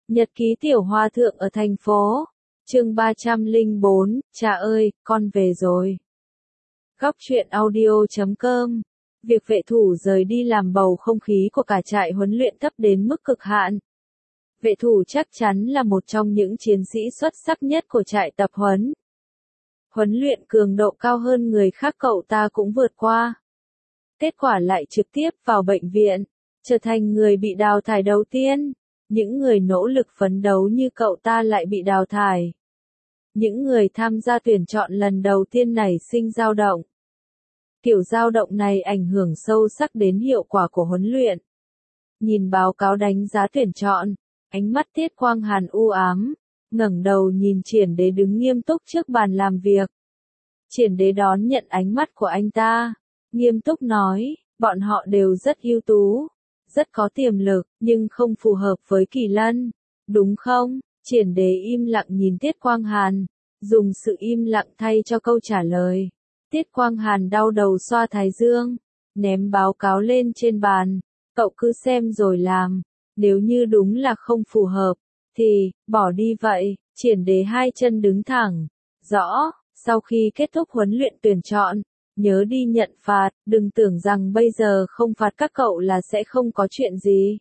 Nhật ký tiểu hòa thượng ở thành phố. Chương 304, cha ơi, con về rồi. Góc truyện audio.com. Việc vệ thủ rời đi làm bầu không khí của cả trại huấn luyện thấp đến mức cực hạn. Vệ thủ chắc chắn là một trong những chiến sĩ xuất sắc nhất của trại tập huấn. Huấn luyện cường độ cao hơn người khác cậu ta cũng vượt qua. Kết quả lại trực tiếp vào bệnh viện, trở thành người bị đào thải đầu tiên. Những người nỗ lực phấn đấu như cậu ta lại bị đào thải. Những người tham gia tuyển chọn lần đầu tiên nảy sinh dao động. Kiểu dao động này ảnh hưởng sâu sắc đến hiệu quả của huấn luyện. Nhìn báo cáo đánh giá tuyển chọn, ánh mắt Tiết Quang Hàn u ám, ngẩng đầu nhìn Triển Đế đứng nghiêm túc trước bàn làm việc. Triển Đế đón nhận ánh mắt của anh ta, nghiêm túc nói, bọn họ đều rất ưu tú, rất có tiềm lực, nhưng không phù hợp với Kỳ Lân, đúng không? Triển Đế im lặng nhìn Tiết Quang Hàn, dùng sự im lặng thay cho câu trả lời. Tiết Quang Hàn đau đầu xoa thái dương, ném báo cáo lên trên bàn, cậu cứ xem rồi làm, nếu như đúng là không phù hợp, thì, bỏ đi vậy. Triển Đế hai chân đứng thẳng, rõ, sau khi kết thúc huấn luyện tuyển chọn, nhớ đi nhận phạt, đừng tưởng rằng bây giờ không phạt các cậu là sẽ không có chuyện gì.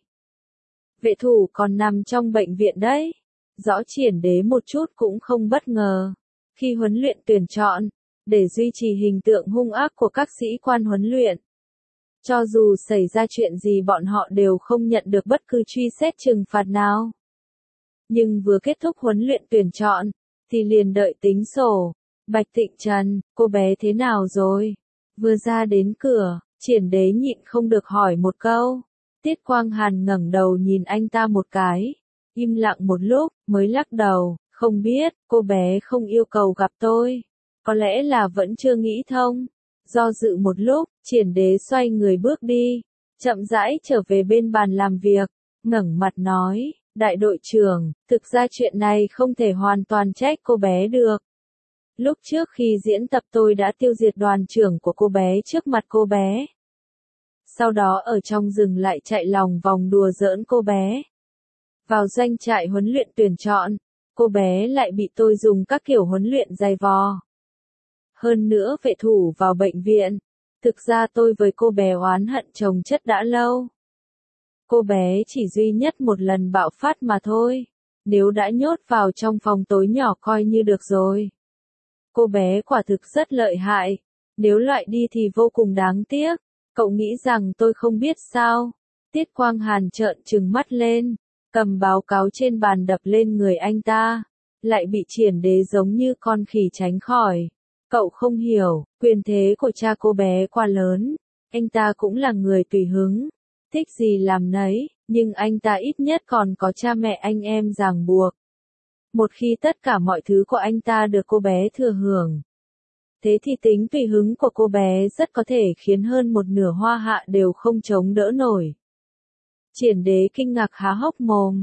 Vệ thủ còn nằm trong bệnh viện đấy. Rõ Triển Đế một chút cũng không bất ngờ. Khi huấn luyện tuyển chọn, để duy trì hình tượng hung ác của các sĩ quan huấn luyện. Cho dù xảy ra chuyện gì bọn họ đều không nhận được bất cứ truy xét trừng phạt nào. Nhưng vừa kết thúc huấn luyện tuyển chọn, thì liền đợi tính sổ. Bạch Tịnh Trần, cô bé thế nào rồi? Vừa ra đến cửa, Triển Đế nhịn không được hỏi một câu. Tiết Quang Hàn ngẩng đầu nhìn anh ta một cái, im lặng một lúc, mới lắc đầu, không biết, cô bé không yêu cầu gặp tôi. Có lẽ là vẫn chưa nghĩ thông. Do dự một lúc, Triển Đế xoay người bước đi, chậm rãi trở về bên bàn làm việc, ngẩng mặt nói, đại đội trưởng, thực ra chuyện này không thể hoàn toàn trách cô bé được. Lúc trước khi diễn tập tôi đã tiêu diệt đoàn trưởng của cô bé trước mặt cô bé. Sau đó ở trong rừng lại chạy lòng vòng đùa giỡn cô bé. Vào doanh trại huấn luyện tuyển chọn, cô bé lại bị tôi dùng các kiểu huấn luyện dày vò. Hơn nữa vệ thủ vào bệnh viện, thực ra tôi với cô bé oán hận chồng chất đã lâu. Cô bé chỉ duy nhất một lần bạo phát mà thôi, nếu đã nhốt vào trong phòng tối nhỏ coi như được rồi. Cô bé quả thực rất lợi hại, nếu loại đi thì vô cùng đáng tiếc, cậu nghĩ rằng tôi không biết sao? Tiết Quang Hàn trợn trừng mắt lên, cầm báo cáo trên bàn đập lên người anh ta, lại bị Triển Đế giống như con khỉ tránh khỏi. Cậu không hiểu, quyền thế của cha cô bé quá lớn, anh ta cũng là người tùy hứng, thích gì làm nấy, nhưng anh ta ít nhất còn có cha mẹ anh em ràng buộc. Một khi tất cả mọi thứ của anh ta được cô bé thừa hưởng, thế thì tính tùy hứng của cô bé rất có thể khiến hơn một nửa Hoa Hạ đều không chống đỡ nổi. Triển Đế kinh ngạc há hốc mồm,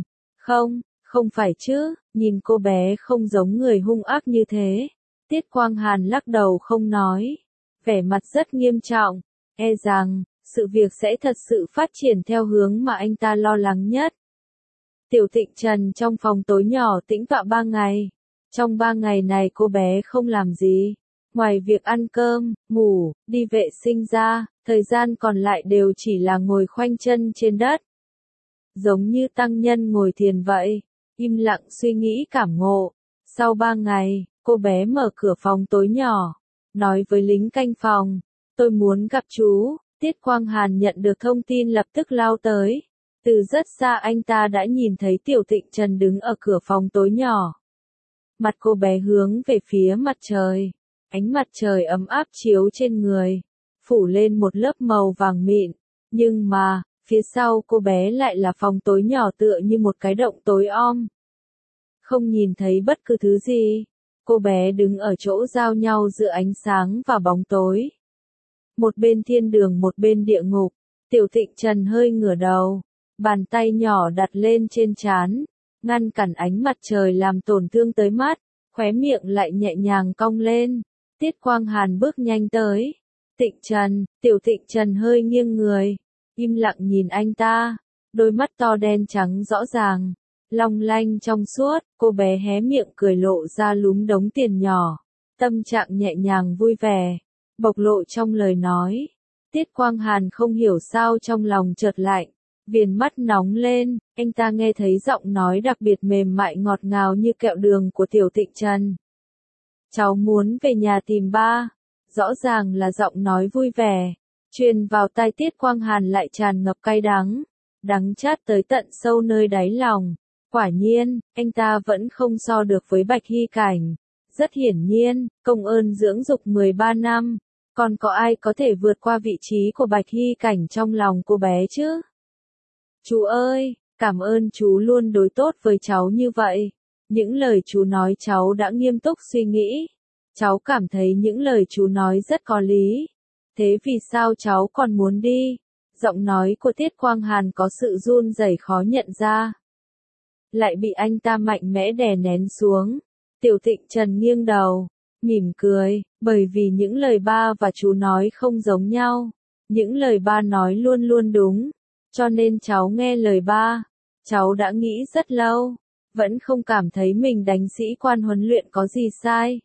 không phải chứ, nhìn cô bé không giống người hung ác như thế. Tiết Quang Hàn lắc đầu không nói, vẻ mặt rất nghiêm trọng, e rằng, sự việc sẽ thật sự phát triển theo hướng mà anh ta lo lắng nhất. Tiểu Tịnh Trần trong phòng tối nhỏ tĩnh tọa 3 ngày. Trong 3 ngày này cô bé không làm gì. Ngoài việc ăn cơm, ngủ, đi vệ sinh ra, thời gian còn lại đều chỉ là ngồi khoanh chân trên đất. Giống như tăng nhân ngồi thiền vậy, im lặng suy nghĩ cảm ngộ. Sau 3 ngày, cô bé mở cửa phòng tối nhỏ, nói với lính canh phòng, tôi muốn gặp chú. Tiết Quang Hàn nhận được thông tin lập tức lao tới. Từ rất xa anh ta đã nhìn thấy Tiểu Tịnh Trần đứng ở cửa phòng tối nhỏ. Mặt cô bé hướng về phía mặt trời. Ánh mặt trời ấm áp chiếu trên người, phủ lên một lớp màu vàng mịn. Nhưng mà, phía sau cô bé lại là phòng tối nhỏ tựa như một cái động tối om. Không nhìn thấy bất cứ thứ gì. Cô bé đứng ở chỗ giao nhau giữa ánh sáng và bóng tối. Một bên thiên đường một bên địa ngục. Tiểu Tịnh Trần hơi ngửa đầu. Bàn tay nhỏ đặt lên trên trán, ngăn cản ánh mặt trời làm tổn thương tới mắt, khóe miệng lại nhẹ nhàng cong lên. Tiết Quang Hàn bước nhanh tới. Tịnh Trần, Tiểu Tịnh Trần hơi nghiêng người, im lặng nhìn anh ta, đôi mắt to đen trắng rõ ràng, long lanh trong suốt, cô bé hé miệng cười lộ ra lúm đống tiền nhỏ, tâm trạng nhẹ nhàng vui vẻ, bộc lộ trong lời nói. Tiết Quang Hàn không hiểu sao trong lòng chợt lạnh, viền mắt nóng lên, anh ta nghe thấy giọng nói đặc biệt mềm mại ngọt ngào như kẹo đường của Tiểu Tịnh Trần. Cháu muốn về nhà tìm ba, rõ ràng là giọng nói vui vẻ, truyền vào tai Tiết Quang Hàn lại tràn ngập cay đắng, đắng chát tới tận sâu nơi đáy lòng. Quả nhiên, anh ta vẫn không so được với Bạch Hy Cảnh. Rất hiển nhiên, công ơn dưỡng dục 13 năm, còn có ai có thể vượt qua vị trí của Bạch Hy Cảnh trong lòng cô bé chứ? Chú ơi, cảm ơn chú luôn đối tốt với cháu như vậy. Những lời chú nói cháu đã nghiêm túc suy nghĩ. Cháu cảm thấy những lời chú nói rất có lý. Thế vì sao cháu còn muốn đi? Giọng nói của Tiết Quang Hàn có sự run rẩy khó nhận ra. Lại bị anh ta mạnh mẽ đè nén xuống. Tiểu Tịnh Trần nghiêng đầu, mỉm cười, bởi vì những lời ba và chú nói không giống nhau. Những lời ba nói luôn luôn đúng, cho nên cháu nghe lời ba. Cháu đã nghĩ rất lâu, vẫn không cảm thấy mình đánh sĩ quan huấn luyện có gì sai.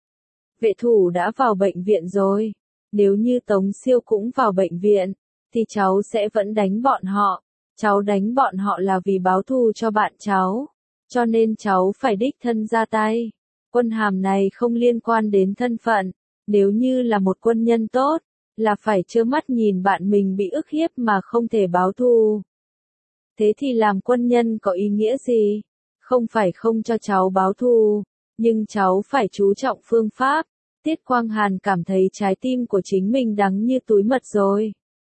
Vệ thủ đã vào bệnh viện rồi, nếu như Tống Siêu cũng vào bệnh viện, thì cháu sẽ vẫn đánh bọn họ. Cháu đánh bọn họ là vì báo thù cho bạn cháu, cho nên cháu phải đích thân ra tay. Quân hàm này không liên quan đến thân phận, nếu như là một quân nhân tốt, là phải trơ mắt nhìn bạn mình bị ức hiếp mà không thể báo thù. Thế thì làm quân nhân có ý nghĩa gì? Không phải không cho cháu báo thù, nhưng cháu phải chú trọng phương pháp. Tiết Quang Hàn cảm thấy trái tim của chính mình đắng như túi mật rồi.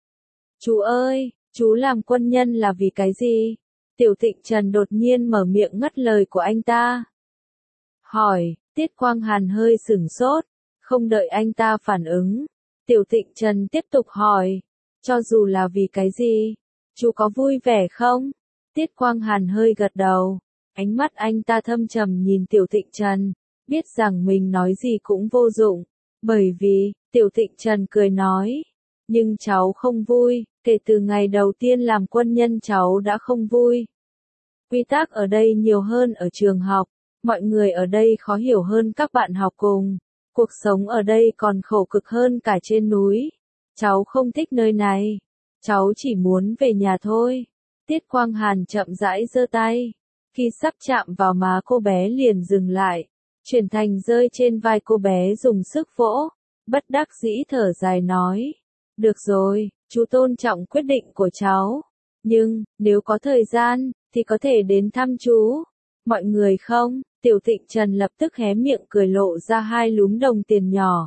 Chú ơi, chú làm quân nhân là vì cái gì? Tiểu Tịnh Trần đột nhiên mở miệng ngắt lời của anh ta. Hỏi, Tiết Quang Hàn hơi sửng sốt, không đợi anh ta phản ứng. Tiểu Tịnh Trần tiếp tục hỏi, cho dù là vì cái gì, chú có vui vẻ không? Tiết Quang Hàn hơi gật đầu, ánh mắt anh ta thâm trầm nhìn Tiểu Tịnh Trần, biết rằng mình nói gì cũng vô dụng, bởi vì, Tiểu Tịnh Trần cười nói, nhưng cháu không vui, kể từ ngày đầu tiên làm quân nhân cháu đã không vui. Quy tắc ở đây nhiều hơn ở trường học, mọi người ở đây khó hiểu hơn các bạn học cùng, cuộc sống ở đây còn khổ cực hơn cả trên núi. Cháu không thích nơi này, cháu chỉ muốn về nhà thôi. Tiết Quang Hàn chậm rãi giơ tay, khi sắp chạm vào má cô bé liền dừng lại, chuyển thành rơi trên vai cô bé dùng sức vỗ, bất đắc dĩ thở dài nói. Được rồi, chú tôn trọng quyết định của cháu, nhưng, nếu có thời gian, thì có thể đến thăm chú. Mọi người không? Tiểu Tịnh Trần lập tức hé miệng cười lộ ra hai lúm đồng tiền nhỏ.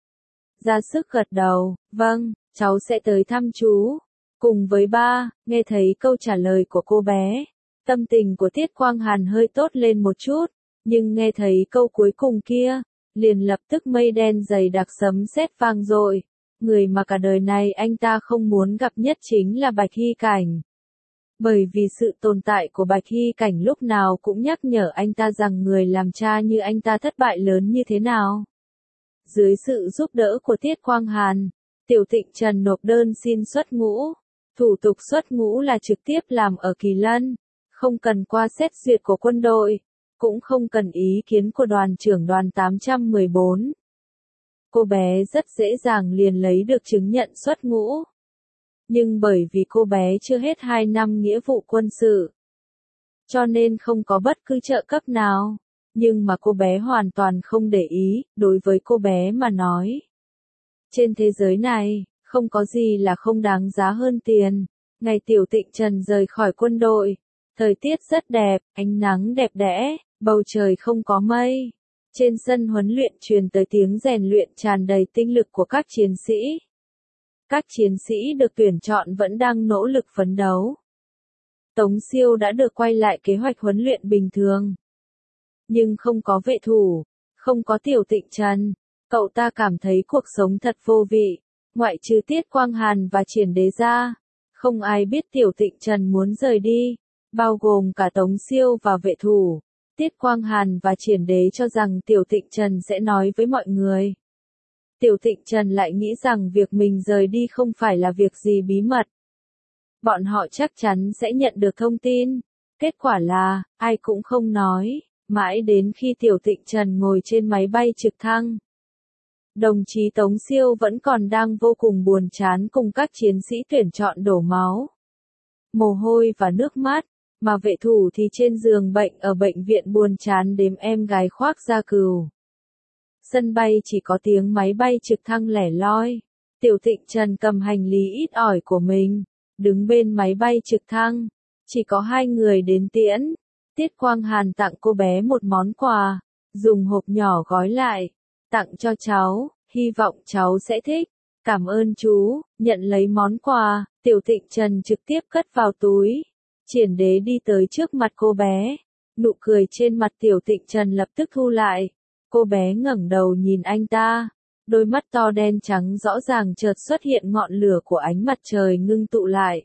Ra sức gật đầu, vâng, cháu sẽ tới thăm chú. Cùng với ba, nghe thấy câu trả lời của cô bé, tâm tình của Tiết Quang Hàn hơi tốt lên một chút, nhưng nghe thấy câu cuối cùng kia, liền lập tức mây đen dày đặc sấm sét vang dội. Người mà cả đời này anh ta không muốn gặp nhất chính là Bạch Hy Cảnh. Bởi vì sự tồn tại của Bạch Hy Cảnh lúc nào cũng nhắc nhở anh ta rằng người làm cha như anh ta thất bại lớn như thế nào. Dưới sự giúp đỡ của Tiết Quang Hàn, Tiểu Tịnh Trần nộp đơn xin xuất ngũ. Thủ tục xuất ngũ là trực tiếp làm ở Kỳ Lân, không cần qua xét duyệt của quân đội, cũng không cần ý kiến của đoàn trưởng đoàn 814. Cô bé rất dễ dàng liền lấy được chứng nhận xuất ngũ. Nhưng bởi vì cô bé chưa hết 2 năm nghĩa vụ quân sự, cho nên không có bất cứ trợ cấp nào. Nhưng mà cô bé hoàn toàn không để ý, đối với cô bé mà nói. Trên thế giới này, không có gì là không đáng giá hơn tiền. Ngày Tiểu Tịnh Trần rời khỏi quân đội, thời tiết rất đẹp, ánh nắng đẹp đẽ, bầu trời không có mây. Trên sân huấn luyện truyền tới tiếng rèn luyện tràn đầy tinh lực của các chiến sĩ. Các chiến sĩ được tuyển chọn vẫn đang nỗ lực phấn đấu. Tống Siêu đã được quay lại kế hoạch huấn luyện bình thường. Nhưng không có vệ thủ, không có Tiểu Tịnh Trần, cậu ta cảm thấy cuộc sống thật vô vị. Ngoại trừ Tiết Quang Hàn và Triển Đế ra, không ai biết Tiểu Tịnh Trần muốn rời đi, bao gồm cả Tống Siêu và vệ thủ. Tiết Quang Hàn và Triển Đế cho rằng Tiểu Tịnh Trần sẽ nói với mọi người. Tiểu Tịnh Trần lại nghĩ rằng việc mình rời đi không phải là việc gì bí mật. Bọn họ chắc chắn sẽ nhận được thông tin. Kết quả là, ai cũng không nói, mãi đến khi Tiểu Tịnh Trần ngồi trên máy bay trực thăng. Đồng chí Tống Siêu vẫn còn đang vô cùng buồn chán cùng các chiến sĩ tuyển chọn đổ máu, mồ hôi và nước mắt, mà vệ thủ thì trên giường bệnh ở bệnh viện buồn chán đếm em gái khoác da cừu. Sân bay chỉ có tiếng máy bay trực thăng lẻ loi. Tiểu Tịnh Trần cầm hành lý ít ỏi của mình, đứng bên máy bay trực thăng. Chỉ có 2 người đến tiễn. Tiết Quang Hàn tặng cô bé một món quà, dùng hộp nhỏ gói lại, tặng cho cháu, hy vọng cháu sẽ thích. Cảm ơn chú, nhận lấy món quà, Tiểu Tịnh Trần trực tiếp cất vào túi. Triển Đế đi tới trước mặt cô bé. Nụ cười trên mặt Tiểu Tịnh Trần lập tức thu lại. Cô bé ngẩng đầu nhìn anh ta. Đôi mắt to đen trắng rõ ràng chợt xuất hiện ngọn lửa của ánh mặt trời ngưng tụ lại.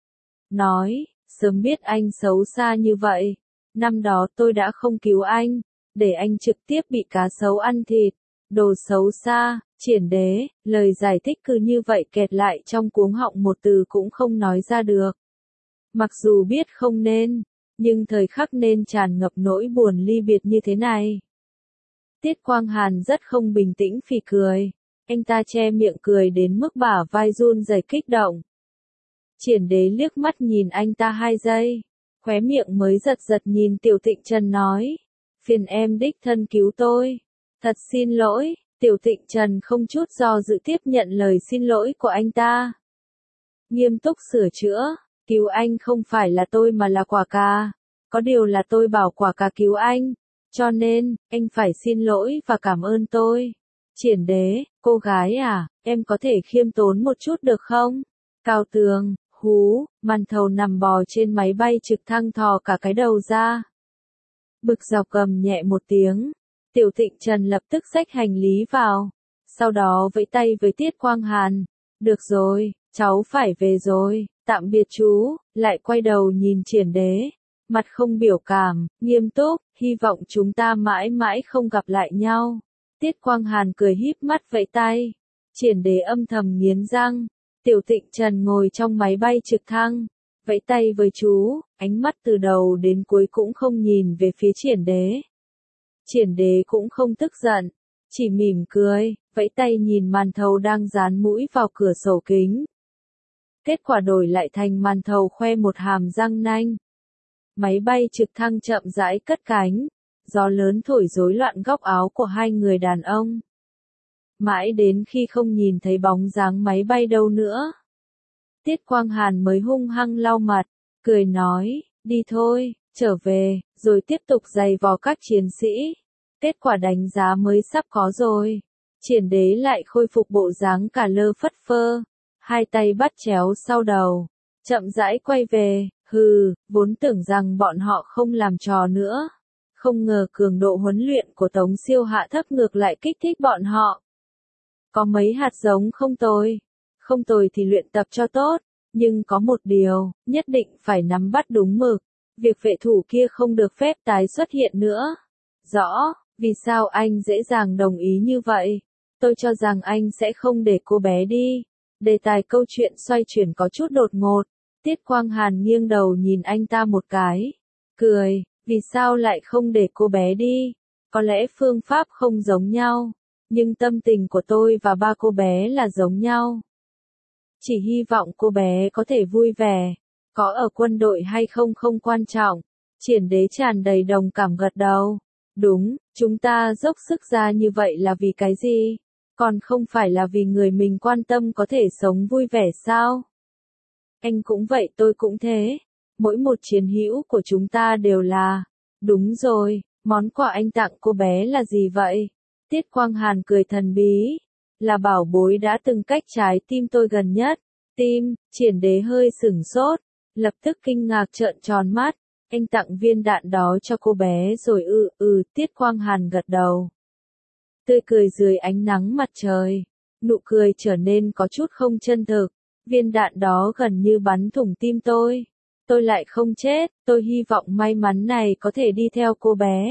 Nói, sớm biết anh xấu xa như vậy. Năm đó tôi đã không cứu anh, để anh trực tiếp bị cá sấu ăn thịt. Đồ xấu xa, Triển Đế, lời giải thích cứ như vậy kẹt lại trong cuống họng một từ cũng không nói ra được. Mặc dù biết không nên, nhưng thời khắc nên tràn ngập nỗi buồn ly biệt như thế này. Tiết Quang Hàn rất không bình tĩnh phì cười. Anh ta che miệng cười đến mức bả vai run rẩy kích động. Triển Đế liếc mắt nhìn anh ta 2 giây, khóe miệng mới giật giật nhìn Tiểu Tịnh Trần nói. Phiền em đích thân cứu tôi. Thật xin lỗi, Tiểu Tịnh Trần không chút do dự tiếp nhận lời xin lỗi của anh ta. Nghiêm túc sửa chữa, cứu anh không phải là tôi mà là Quả Cà. Có điều là tôi bảo Quả Cà cứu anh. Cho nên, anh phải xin lỗi và cảm ơn tôi. Triển Đế, cô gái à, em có thể khiêm tốn một chút được không? Cao Tường, hú, Màn Thầu nằm bò trên máy bay trực thăng thò cả cái đầu ra. Bực dọc gầm nhẹ một tiếng. Tiểu Tịnh Trần lập tức xách hành lý vào. Sau đó vẫy tay với Tiết Quang Hàn. Được rồi, cháu phải về rồi, tạm biệt chú, lại quay đầu nhìn Triển Đế. Mặt không biểu cảm, nghiêm túc, hy vọng chúng ta mãi mãi không gặp lại nhau. Tiết Quang Hàn cười híp mắt vẫy tay. Triển Đế âm thầm nghiến răng. Tiểu Tịnh Trần ngồi trong máy bay trực thăng, vẫy tay với chú, ánh mắt từ đầu đến cuối cũng không nhìn về phía Triển Đế. Triển Đế cũng không tức giận, chỉ mỉm cười, vẫy tay nhìn Màn Thầu đang dán mũi vào cửa sổ kính. Kết quả đổi lại thành Màn Thầu khoe một hàm răng nanh. Máy bay trực thăng chậm rãi cất cánh, gió lớn thổi rối loạn góc áo của 2 người đàn ông. Mãi đến khi không nhìn thấy bóng dáng máy bay đâu nữa. Tiết Quang Hàn mới hung hăng lau mặt, cười nói, đi thôi, trở về, rồi tiếp tục giày vò các chiến sĩ. Kết quả đánh giá mới sắp có rồi. Triển Đế lại khôi phục bộ dáng cả lơ phất phơ, 2 tay bắt chéo sau đầu, chậm rãi quay về. Hừ, vốn tưởng rằng bọn họ không làm trò nữa. Không ngờ cường độ huấn luyện của Tống Siêu hạ thấp ngược lại kích thích bọn họ. Có mấy hạt giống không tồi. Không tồi thì luyện tập cho tốt. Nhưng có một điều, nhất định phải nắm bắt đúng mực. Việc vệ thủ kia không được phép tái xuất hiện nữa. Rõ, vì sao anh dễ dàng đồng ý như vậy? Tôi cho rằng anh sẽ không để cô bé đi. Đề tài câu chuyện xoay chuyển có chút đột ngột. Tiết Quang Hàn nghiêng đầu nhìn anh ta một cái. Cười, vì sao lại không để cô bé đi? Có lẽ phương pháp không giống nhau. Nhưng tâm tình của tôi và ba cô bé là giống nhau. Chỉ hy vọng cô bé có thể vui vẻ. Có ở quân đội hay không không quan trọng. Triển Đế tràn đầy đồng cảm gật đầu. Đúng, chúng ta dốc sức ra như vậy là vì cái gì? Còn không phải là vì người mình quan tâm có thể sống vui vẻ sao? Anh cũng vậy, tôi cũng thế. Mỗi một chiến hữu của chúng ta đều là. Đúng rồi, món quà anh tặng cô bé là gì vậy? Tiết Quang Hàn cười thần bí. Là bảo bối đã từng cách trái tim tôi gần nhất. Tim, Triển Đế hơi sửng sốt. Lập tức kinh ngạc trợn tròn mắt. Anh tặng viên đạn đó cho cô bé rồi Tiết Quang Hàn gật đầu. Tươi cười dưới ánh nắng mặt trời. Nụ cười trở nên có chút không chân thực. Viên đạn đó gần như bắn thủng tim tôi. Tôi lại không chết, tôi hy vọng may mắn này có thể đi theo cô bé.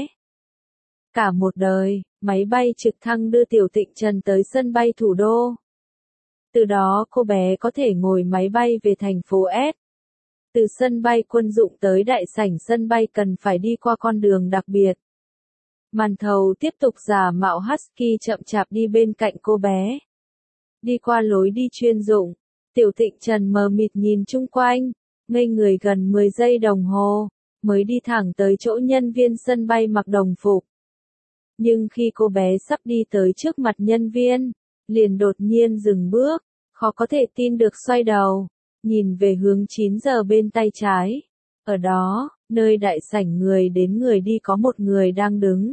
Cả một đời, máy bay trực thăng đưa Tiểu Tịnh Trần tới sân bay thủ đô. Từ đó cô bé có thể ngồi máy bay về thành phố S. Từ sân bay quân dụng tới đại sảnh sân bay cần phải đi qua con đường đặc biệt. Màn thầu tiếp tục giả mạo husky chậm chạp đi bên cạnh cô bé. Đi qua lối đi chuyên dụng, Tiểu Tịnh Trần mờ mịt nhìn chung quanh, ngây người gần 10 giây đồng hồ, mới đi thẳng tới chỗ nhân viên sân bay mặc đồng phục. Nhưng khi cô bé sắp đi tới trước mặt nhân viên, liền đột nhiên dừng bước, khó có thể tin được xoay đầu, nhìn về hướng 9 giờ bên tay trái. Ở đó, nơi đại sảnh người đến người đi có một người đang đứng.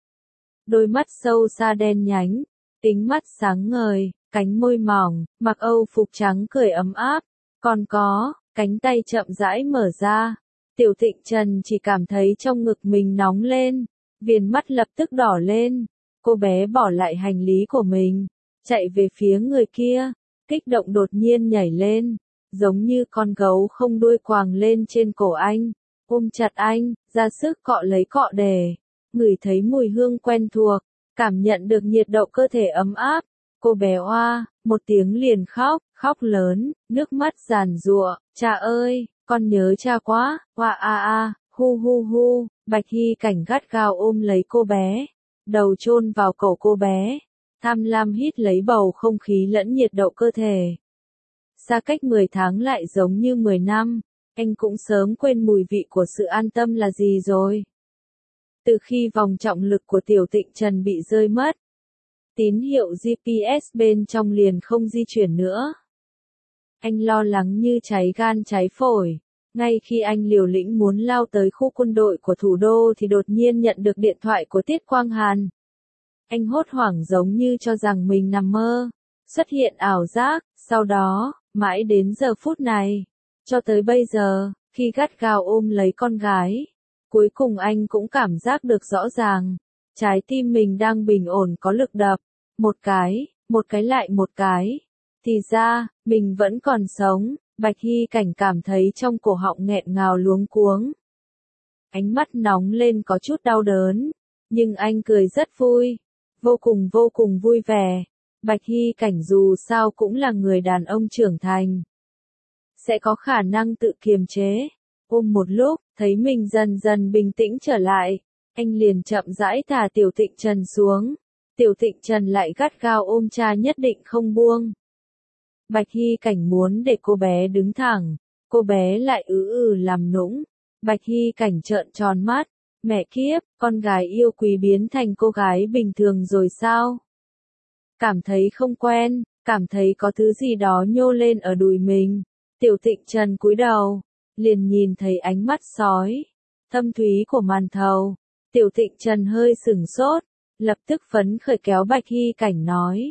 Đôi mắt sâu xa đen nhánh, kính mắt sáng ngời, cánh môi mỏng, mặc âu phục trắng cười ấm áp, còn có, cánh tay chậm rãi mở ra. Tiểu Tịnh Trần chỉ cảm thấy trong ngực mình nóng lên, viền mắt lập tức đỏ lên. Cô bé bỏ lại hành lý của mình, chạy về phía người kia, kích động đột nhiên nhảy lên, giống như con gấu không đuôi quàng lên trên cổ anh, ôm chặt anh, ra sức cọ lấy cọ để, ngửi thấy mùi hương quen thuộc, cảm nhận được nhiệt độ cơ thể ấm áp. Cô bé oa, một tiếng liền khóc, khóc lớn, nước mắt giàn giụa, cha ơi, con nhớ cha quá, oa a a, hu hu hu, Bạch Hy Cảnh gắt gao ôm lấy cô bé, đầu chôn vào cổ cô bé, tham lam hít lấy bầu không khí lẫn nhiệt độ cơ thể. Xa cách 10 tháng lại giống như 10 năm, anh cũng sớm quên mùi vị của sự an tâm là gì rồi. Từ khi vòng trọng lực của Tiểu Tịnh Trần bị rơi mất, tín hiệu GPS bên trong liền không di chuyển nữa. Anh lo lắng như cháy gan cháy phổi. Ngay khi anh liều lĩnh muốn lao tới khu quân đội của thủ đô thì đột nhiên nhận được điện thoại của Tiết Quang Hàn. Anh hốt hoảng giống như cho rằng mình nằm mơ, xuất hiện ảo giác, sau đó, mãi đến giờ phút này, cho tới bây giờ, khi gắt gao ôm lấy con gái, cuối cùng anh cũng cảm giác được rõ ràng, trái tim mình đang bình ổn có lực đập, một cái lại một cái, thì ra, mình vẫn còn sống. Bạch Hy Cảnh cảm thấy trong cổ họng nghẹn ngào luống cuống. Ánh mắt nóng lên có chút đau đớn, nhưng anh cười rất vui, vô cùng vui vẻ. Bạch Hy Cảnh dù sao cũng là người đàn ông trưởng thành, sẽ có khả năng tự kiềm chế. Ôm một lúc, thấy mình dần dần bình tĩnh trở lại, anh liền chậm rãi thả Tiểu Tịnh Trần xuống. Tiểu Tịnh Trần lại gắt gao ôm cha nhất định không buông. Bạch Hy Cảnh muốn để cô bé đứng thẳng, cô bé lại làm nũng. Bạch Hy Cảnh trợn tròn mắt, mẹ kiếp, con gái yêu quý biến thành cô gái bình thường rồi sao? Cảm thấy không quen, cảm thấy có thứ gì đó nhô lên ở đùi mình. Tiểu Tịnh Trần cúi đầu, liền nhìn thấy ánh mắt sói, thâm thúy của màn thầu. Tiểu Tịnh Trần hơi sửng sốt, lập tức phấn khởi kéo Bạch Hy Cảnh nói.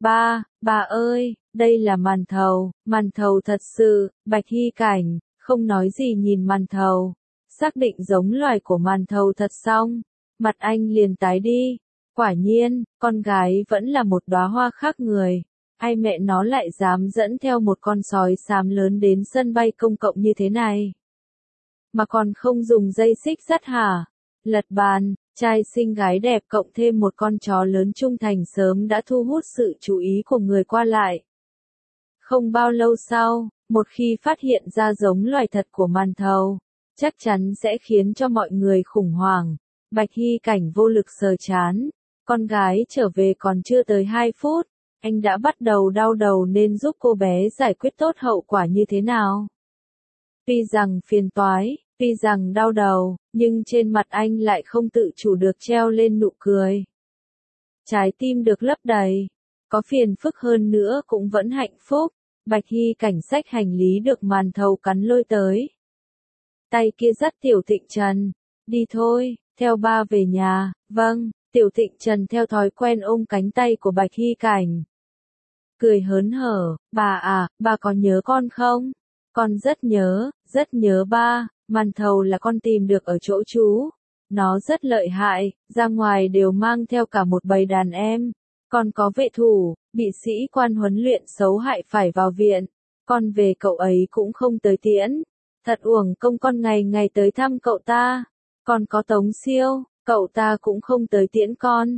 Ba ơi, đây là màn thầu thật sự. Bạch Hy Cảnh, không nói gì nhìn màn thầu, xác định giống loài của màn thầu thật xong, mặt anh liền tái đi. Quả nhiên, con gái vẫn là một đóa hoa khác người, ai mẹ nó lại dám dẫn theo một con sói xám lớn đến sân bay công cộng như thế này. Mà còn không dùng dây xích sắt hả? Lật bàn, trai xinh gái đẹp cộng thêm một con chó lớn trung thành sớm đã thu hút sự chú ý của người qua lại. Không bao lâu sau, một khi phát hiện ra giống loài thật của màn thầu, chắc chắn sẽ khiến cho mọi người khủng hoảng. Bạch Hy Cảnh vô lực sờ chán, con gái trở về còn chưa tới 2 phút, anh đã bắt đầu đau đầu nên giúp cô bé giải quyết tốt hậu quả như thế nào. Tuy rằng phiền toái, tuy rằng đau đầu, nhưng trên mặt anh lại không tự chủ được treo lên nụ cười. Trái tim được lấp đầy, có phiền phức hơn nữa cũng vẫn hạnh phúc. Bạch Hy Cảnh xách hành lý được màn thầu cắn lôi tới. Tay kia dắt Tiểu Tịnh Trần, đi thôi, theo ba về nhà. Vâng, Tiểu Tịnh Trần theo thói quen ôm cánh tay của Bạch Hy Cảnh. Cười hớn hở, ba có nhớ con không? Con rất nhớ ba. Màn thầu là con tìm được ở chỗ chú. Nó rất lợi hại, ra ngoài đều mang theo cả một bầy đàn em. Còn có vệ thủ, bị sĩ quan huấn luyện xấu hại phải vào viện. Con về cậu ấy cũng không tới tiễn. Thật uổng công con ngày ngày tới thăm cậu ta. Còn có Tống Siêu, cậu ta cũng không tới tiễn con.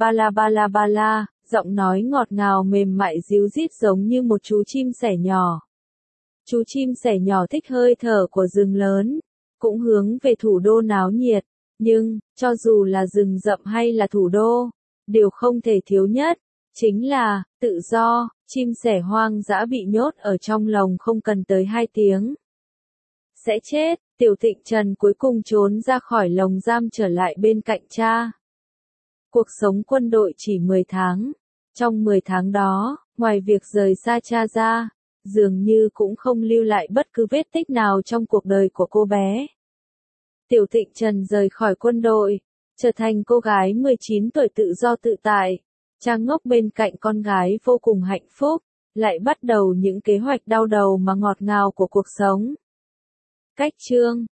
Ba la, giọng nói ngọt ngào mềm mại ríu rít giống như một chú chim sẻ nhỏ. Chú chim sẻ nhỏ thích hơi thở của rừng lớn, cũng hướng về thủ đô náo nhiệt, nhưng, cho dù là rừng rậm hay là thủ đô, điều không thể thiếu nhất, chính là, tự do. Chim sẻ hoang dã bị nhốt ở trong lồng không cần tới 2 tiếng. Sẽ chết, Tiểu Thịnh Trần cuối cùng trốn ra khỏi lồng giam trở lại bên cạnh cha. Cuộc sống quân đội chỉ 10 tháng. Trong 10 tháng đó, ngoài việc rời xa cha ra, dường như cũng không lưu lại bất cứ vết tích nào trong cuộc đời của cô bé. Tiểu Thịnh Trần rời khỏi quân đội, trở thành cô gái 19 tuổi tự do tự tại. Cha ngốc bên cạnh con gái vô cùng hạnh phúc, lại bắt đầu những kế hoạch đau đầu mà ngọt ngào của cuộc sống. Cách chương